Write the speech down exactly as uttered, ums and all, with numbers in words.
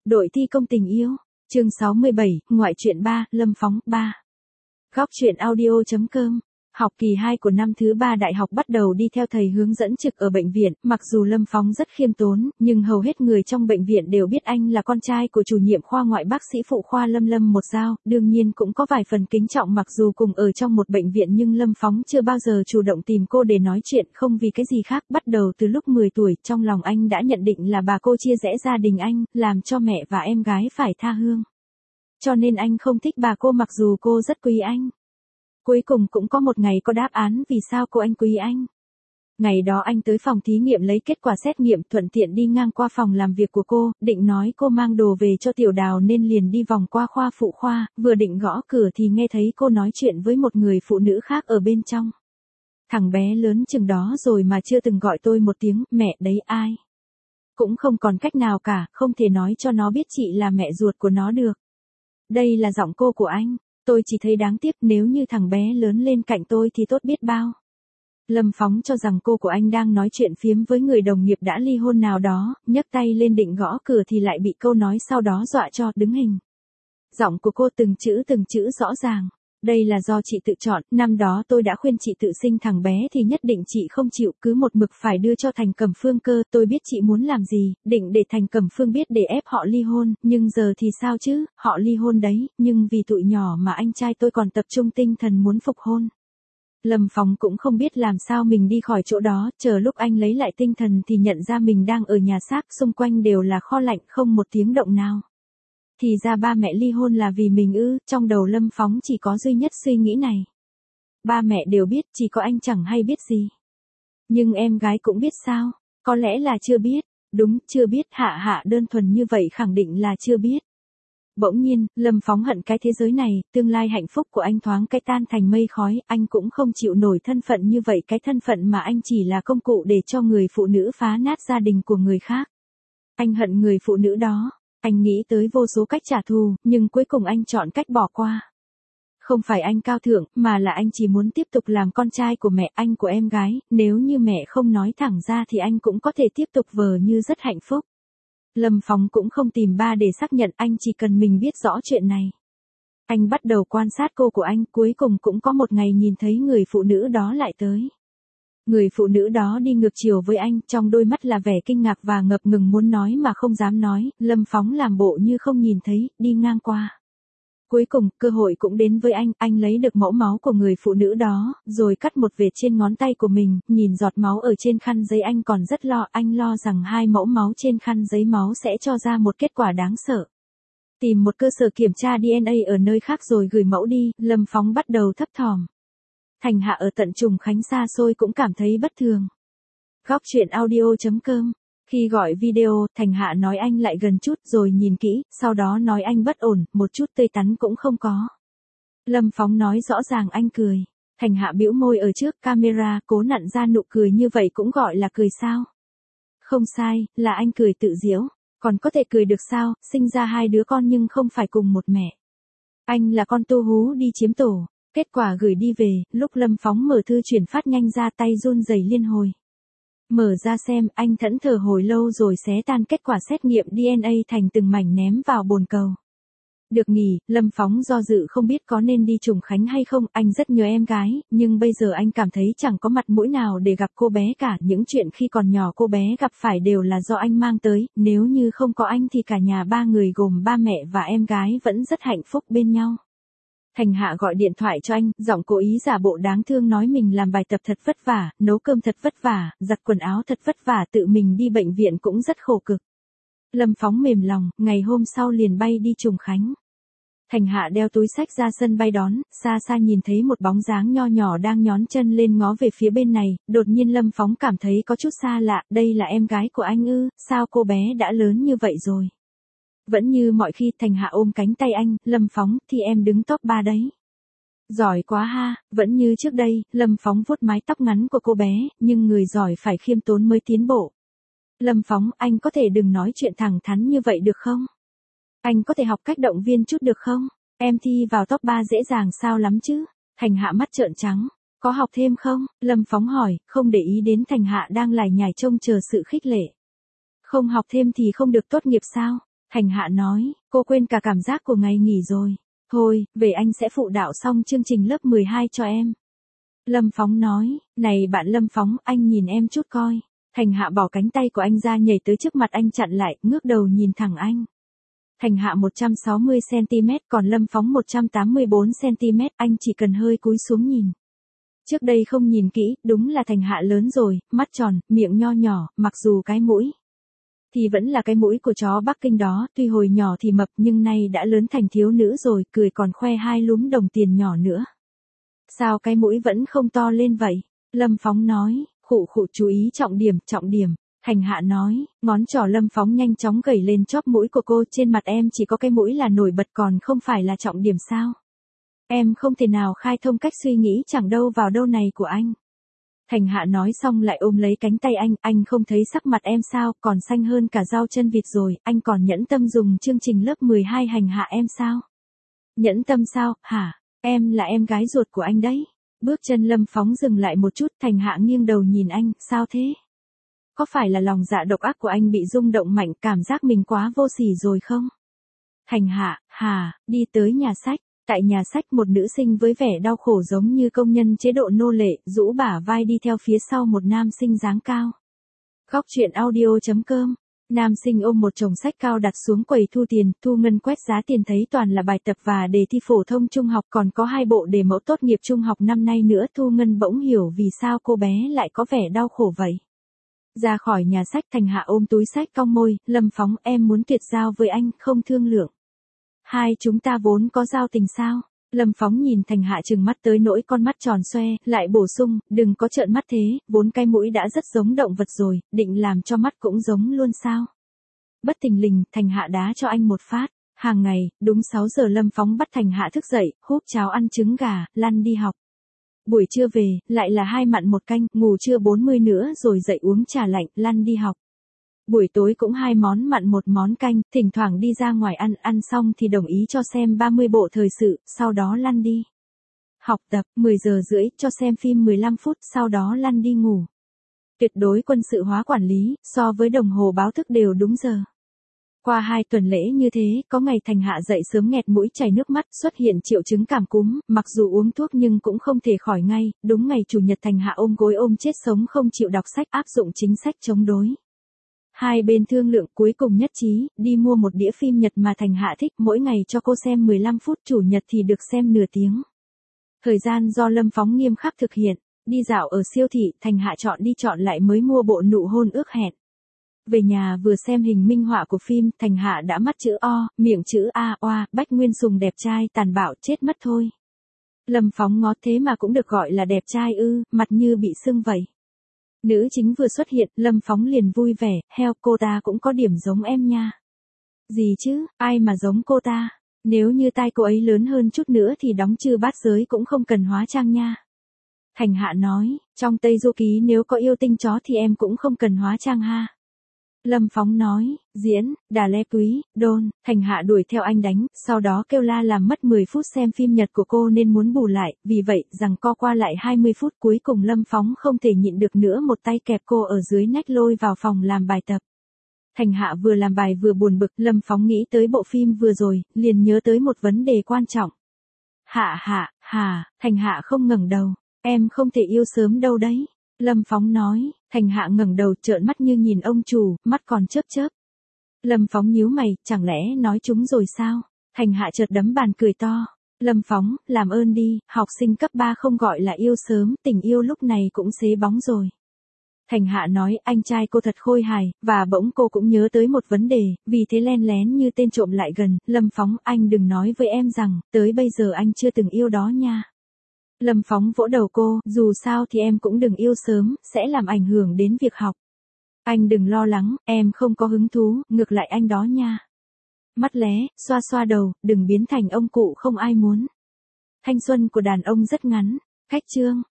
Đội thi công tình yêu. Chương sáu mươi bảy, ngoại truyện ba, Lâm Phóng ba. Góc truyện audio chấm com. Học kỳ hai của năm thứ ba đại học bắt đầu đi theo thầy hướng dẫn trực ở bệnh viện, mặc dù Lâm Phóng rất khiêm tốn, nhưng hầu hết người trong bệnh viện đều biết anh là con trai của chủ nhiệm khoa ngoại bác sĩ phụ khoa Lâm Lâm một dao, đương nhiên cũng có vài phần kính trọng mặc dù cùng ở trong một bệnh viện nhưng Lâm Phóng chưa bao giờ chủ động tìm cô để nói chuyện không vì cái gì khác, bắt đầu từ lúc mười tuổi, trong lòng anh đã nhận định là bà cô chia rẽ gia đình anh, làm cho mẹ và em gái phải tha hương. Cho nên anh không thích bà cô mặc dù cô rất quý anh. Cuối cùng cũng có một ngày có đáp án vì sao cô anh quý anh. Ngày đó anh tới phòng thí nghiệm lấy kết quả xét nghiệm, thuận tiện đi ngang qua phòng làm việc của cô, định nói cô mang đồ về cho Tiểu Đào nên liền đi vòng qua khoa phụ khoa, vừa định gõ cửa thì nghe thấy cô nói chuyện với một người phụ nữ khác ở bên trong. Thằng bé lớn chừng đó rồi mà chưa từng gọi tôi một tiếng, mẹ đấy ai. Cũng không còn cách nào cả, không thể nói cho nó biết chị là mẹ ruột của nó được. Đây là giọng cô của anh. Tôi chỉ thấy đáng tiếc, nếu như thằng bé lớn lên cạnh tôi thì tốt biết bao. Lâm Phóng cho rằng cô của anh đang nói chuyện phiếm với người đồng nghiệp đã ly hôn nào đó, nhấc tay lên định gõ cửa thì lại bị câu nói sau đó dọa cho đứng hình. Giọng của cô từng chữ từng chữ rõ ràng. Đây là do chị tự chọn, năm đó tôi đã khuyên chị tự sinh thằng bé thì nhất định chị không chịu, cứ một mực phải đưa cho Thành Cẩm Phương cơ, tôi biết chị muốn làm gì, định để Thành Cẩm Phương biết để ép họ ly hôn, nhưng giờ thì sao chứ, họ ly hôn đấy, nhưng vì tụi nhỏ mà anh trai tôi còn tập trung tinh thần muốn phục hôn. Lâm Phóng cũng không biết làm sao mình đi khỏi chỗ đó, chờ lúc anh lấy lại tinh thần thì nhận ra mình đang ở nhà xác, xung quanh đều là kho lạnh, không một tiếng động nào. Thì ra ba mẹ ly hôn là vì mình ư, trong đầu Lâm Phóng chỉ có duy nhất suy nghĩ này. Ba mẹ đều biết, chỉ có anh chẳng hay biết gì. Nhưng em gái cũng biết sao, có lẽ là chưa biết, đúng, chưa biết, hạ hạ đơn thuần như vậy khẳng định là chưa biết. Bỗng nhiên, Lâm Phóng hận cái thế giới này, tương lai hạnh phúc của anh thoáng cái tan thành mây khói, anh cũng không chịu nổi thân phận như vậy, cái thân phận mà anh chỉ là công cụ để cho người phụ nữ phá nát gia đình của người khác. Anh hận người phụ nữ đó. Anh nghĩ tới vô số cách trả thù, nhưng cuối cùng anh chọn cách bỏ qua. Không phải anh cao thượng, mà là anh chỉ muốn tiếp tục làm con trai của mẹ, anh của em gái, nếu như mẹ không nói thẳng ra thì anh cũng có thể tiếp tục vờ như rất hạnh phúc. Lâm Phóng cũng không tìm ba để xác nhận, anh chỉ cần mình biết rõ chuyện này. Anh bắt đầu quan sát cô của anh, cuối cùng cũng có một ngày nhìn thấy người phụ nữ đó lại tới. Người phụ nữ đó đi ngược chiều với anh, trong đôi mắt là vẻ kinh ngạc và ngập ngừng muốn nói mà không dám nói, Lâm Phóng làm bộ như không nhìn thấy, đi ngang qua. Cuối cùng, cơ hội cũng đến với anh, anh lấy được mẫu máu của người phụ nữ đó, rồi cắt một vệt trên ngón tay của mình, nhìn giọt máu ở trên khăn giấy anh còn rất lo, anh lo rằng hai mẫu máu trên khăn giấy máu sẽ cho ra một kết quả đáng sợ. Tìm một cơ sở kiểm tra đê en a ở nơi khác rồi gửi mẫu đi, Lâm Phóng bắt đầu thấp thỏm. Thành Hạ ở tận Trùng Khánh xa xôi cũng cảm thấy bất thường. Góc truyện audio chấm com. Khi gọi video, Thành Hạ nói anh lại gần chút rồi nhìn kỹ, sau đó nói anh bất ổn, một chút tươi tắn cũng không có. Lâm Phóng nói rõ ràng anh cười. Thành Hạ bĩu môi ở trước camera, cố nặn ra nụ cười như vậy cũng gọi là cười sao? Không sai, là anh cười tự giễu. Còn có thể cười được sao, sinh ra hai đứa con nhưng không phải cùng một mẹ. Anh là con tu hú đi chiếm tổ. Kết quả gửi đi về, lúc Lâm Phóng mở thư chuyển phát nhanh ra tay run rẩy liên hồi. Mở ra xem, anh thẫn thờ hồi lâu rồi xé tan kết quả xét nghiệm đê en a thành từng mảnh ném vào bồn cầu. Được nghỉ, Lâm Phóng do dự không biết có nên đi Trùng Khánh hay không, anh rất nhớ em gái, nhưng bây giờ anh cảm thấy chẳng có mặt mũi nào để gặp cô bé cả, những chuyện khi còn nhỏ cô bé gặp phải đều là do anh mang tới, nếu như không có anh thì cả nhà ba người gồm ba mẹ và em gái vẫn rất hạnh phúc bên nhau. Thành Hạ gọi điện thoại cho anh, giọng cố ý giả bộ đáng thương nói mình làm bài tập thật vất vả, nấu cơm thật vất vả, giặt quần áo thật vất vả, tự mình đi bệnh viện cũng rất khổ cực. Lâm Phóng mềm lòng, ngày hôm sau liền bay đi Trùng Khánh. Thành Hạ đeo túi xách ra sân bay đón, xa xa nhìn thấy một bóng dáng nho nhỏ đang nhón chân lên ngó về phía bên này, đột nhiên Lâm Phóng cảm thấy có chút xa lạ, đây là em gái của anh ư, sao cô bé đã lớn như vậy rồi. Vẫn như mọi khi, Thành Hạ ôm cánh tay anh, Lâm Phóng, thì em đứng top ba đấy. Giỏi quá ha, vẫn như trước đây, Lâm Phóng vuốt mái tóc ngắn của cô bé, nhưng người giỏi phải khiêm tốn mới tiến bộ. Lâm Phóng, anh có thể đừng nói chuyện thẳng thắn như vậy được không? Anh có thể học cách động viên chút được không? Em thi vào top ba dễ dàng sao lắm chứ? Thành Hạ mắt trợn trắng. Có học thêm không? Lâm Phóng hỏi, không để ý đến Thành Hạ đang lải nhải trông chờ sự khích lệ. Không học thêm thì không được tốt nghiệp sao? Thành Hạ nói, cô quên cả cảm giác của ngày nghỉ rồi. Thôi, về anh sẽ phụ đạo xong chương trình lớp mười hai cho em. Lâm Phóng nói, này bạn Lâm Phóng, anh nhìn em chút coi. Thành Hạ bỏ cánh tay của anh ra nhảy tới trước mặt anh chặn lại, ngước đầu nhìn thẳng anh. Thành Hạ một trăm sáu mươi xăng-ti-mét còn Lâm Phóng một trăm tám mươi bốn xăng-ti-mét, anh chỉ cần hơi cúi xuống nhìn. Trước đây không nhìn kỹ, đúng là Thành Hạ lớn rồi, mắt tròn, miệng nho nhỏ, mặc dù cái mũi thì vẫn là cái mũi của chó Bắc Kinh đó, tuy hồi nhỏ thì mập nhưng nay đã lớn thành thiếu nữ rồi, cười còn khoe hai lúm đồng tiền nhỏ nữa. Sao cái mũi vẫn không to lên vậy? Lâm Phóng nói, khụ khụ chú ý trọng điểm, trọng điểm. Thành Hạ nói, ngón trỏ Lâm Phóng nhanh chóng gẩy lên chóp mũi của cô, trên mặt em chỉ có cái mũi là nổi bật còn không phải là trọng điểm sao? Em không thể nào khai thông cách suy nghĩ chẳng đâu vào đâu này của anh. Thành Hạ nói xong lại ôm lấy cánh tay anh, anh không thấy sắc mặt em sao, còn xanh hơn cả rau chân vịt rồi, anh còn nhẫn tâm dùng chương trình lớp mười hai hành hạ em sao? Nhẫn tâm sao, hả? Em là em gái ruột của anh đấy. Bước chân Lâm Phóng dừng lại một chút, Thành Hạ nghiêng đầu nhìn anh, sao thế? Có phải là lòng dạ độc ác của anh bị rung động mạnh, cảm giác mình quá vô sỉ rồi không? Thành Hạ, hà, đi tới nhà sách. Tại nhà sách một nữ sinh với vẻ đau khổ giống như công nhân chế độ nô lệ, rũ bả vai đi theo phía sau một nam sinh dáng cao. Góc truyện audio chấm com. Nam sinh ôm một chồng sách cao đặt xuống quầy thu tiền, Thu Ngân quét giá tiền thấy toàn là bài tập và đề thi phổ thông trung học, còn có hai bộ đề mẫu tốt nghiệp trung học năm nay nữa. Thu Ngân bỗng hiểu vì sao cô bé lại có vẻ đau khổ vậy. Ra khỏi nhà sách, Thành Hạ ôm túi sách cong môi, Lâm Phóng, em muốn tuyệt giao với anh, không thương lượng. Hai chúng ta vốn có giao tình sao? Lâm Phóng nhìn Thành Hạ trừng mắt tới nỗi con mắt tròn xoe, lại bổ sung, đừng có trợn mắt thế, vốn cái mũi đã rất giống động vật rồi, định làm cho mắt cũng giống luôn sao? Bất thình lình, Thành Hạ đá cho anh một phát. Hàng ngày, đúng sáu giờ Lâm Phóng bắt Thành Hạ thức dậy, húp cháo ăn trứng gà, lăn đi học. Buổi trưa về, lại là hai mặn một canh, ngủ trưa bốn mươi nữa rồi dậy uống trà lạnh, lăn đi học. Buổi tối cũng hai món mặn một món canh, thỉnh thoảng đi ra ngoài ăn, ăn xong thì đồng ý cho xem ba mươi bộ thời sự, sau đó lăn đi. Học tập, mười giờ rưỡi, cho xem phim mười lăm phút, sau đó lăn đi ngủ. Tuyệt đối quân sự hóa quản lý, so với đồng hồ báo thức đều đúng giờ. Qua hai tuần lễ như thế, có ngày Thành Hạ dậy sớm nghẹt mũi chảy nước mắt, xuất hiện triệu chứng cảm cúm, mặc dù uống thuốc nhưng cũng không thể khỏi ngay, đúng ngày Chủ nhật Thành Hạ ôm gối ôm chết sống không chịu đọc sách, áp dụng chính sách chống đối. Hai bên thương lượng cuối cùng nhất trí, đi mua một đĩa phim Nhật mà Thành Hạ thích, mỗi ngày cho cô xem mười lăm phút, Chủ nhật thì được xem nửa tiếng. Thời gian do Lâm Phóng nghiêm khắc thực hiện, đi dạo ở siêu thị, Thành Hạ chọn đi chọn lại mới mua bộ Nụ hôn ước hẹn. Về nhà vừa xem hình minh họa của phim, Thành Hạ đã mắt chữ O, miệng chữ A, oa, Bách Nguyên Sùng đẹp trai, tàn bạo chết mất thôi. Lâm Phóng ngó thế mà cũng được gọi là đẹp trai ư, mặt như bị sưng vậy. Nữ chính vừa xuất hiện, Lâm Phóng liền vui vẻ, heo, cô ta cũng có điểm giống em nha. Gì chứ, ai mà giống cô ta, nếu như tai cô ấy lớn hơn chút nữa thì đóng chư bát giới cũng không cần hóa trang nha. Thành Hạ nói, trong Tây Du Ký nếu có yêu tinh chó thì em cũng không cần hóa trang ha. Lâm Phóng nói, diễn, Đà Lê Quý, Đôn, Thành Hạ đuổi theo anh đánh, sau đó kêu la làm mất mười phút xem phim Nhật của cô nên muốn bù lại, vì vậy, rằng co qua lại hai mươi phút cuối cùng Lâm Phóng không thể nhịn được nữa một tay kẹp cô ở dưới nách lôi vào phòng làm bài tập. Thành Hạ vừa làm bài vừa buồn bực, Lâm Phóng nghĩ tới bộ phim vừa rồi, liền nhớ tới một vấn đề quan trọng. Hạ hạ, hà, Thành Hạ không ngẩng đầu, em không thể yêu sớm đâu đấy. Lâm Phóng nói, Thành Hạ ngẩng đầu trợn mắt như nhìn ông chủ, mắt còn chớp chớp. Lâm Phóng nhíu mày, chẳng lẽ nói chúng rồi sao? Thành Hạ chợt đấm bàn cười to. Lâm Phóng, làm ơn đi, học sinh cấp ba không gọi là yêu sớm, tình yêu lúc này cũng xế bóng rồi. Thành Hạ nói, anh trai cô thật khôi hài, và bỗng cô cũng nhớ tới một vấn đề, vì thế len lén như tên trộm lại gần. Lâm Phóng, anh đừng nói với em rằng, tới bây giờ anh chưa từng yêu đó nha. Lâm Phóng vỗ đầu cô, dù sao thì em cũng đừng yêu sớm, sẽ làm ảnh hưởng đến việc học. Anh đừng lo lắng, em không có hứng thú, ngược lại anh đó nha. Mắt lé, xoa xoa đầu, đừng biến thành ông cụ không ai muốn. Thanh xuân của đàn ông rất ngắn. Cách chương.